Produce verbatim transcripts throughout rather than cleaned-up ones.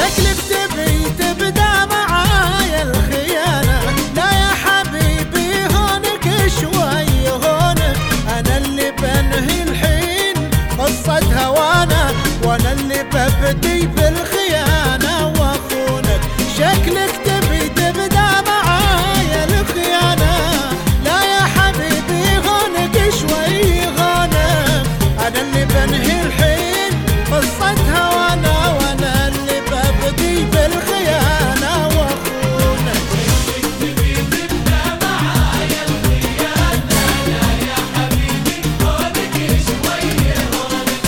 شكلك تبي تبدا معايا الخيانة. لا يا حبيبي هونك شوي هونك، أنا اللي بنهي الحين قصة هوانا، وأنا اللي ببدي بالخيانة وأخونك. شكلك تبي تبدا معايا الخيانة. لا يا حبيبي هونك شوي هونك، أنا اللي بنهي الحين قصة هوانا، وأنا اللي ببدي بالخيانة وأخونك. شكلك تبي تبدا معايا الخيانة. لا يا حبيبي هونك شوي هونك.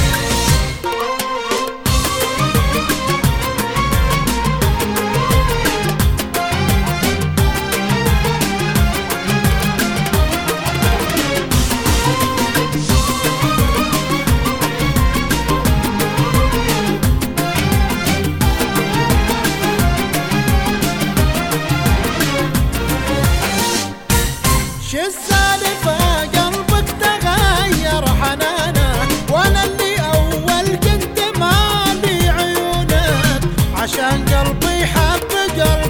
شو السالفة قلبك تغير حنانه، وانا اللي اول كنت مالي عيونك، عشان قلبي حب قلبك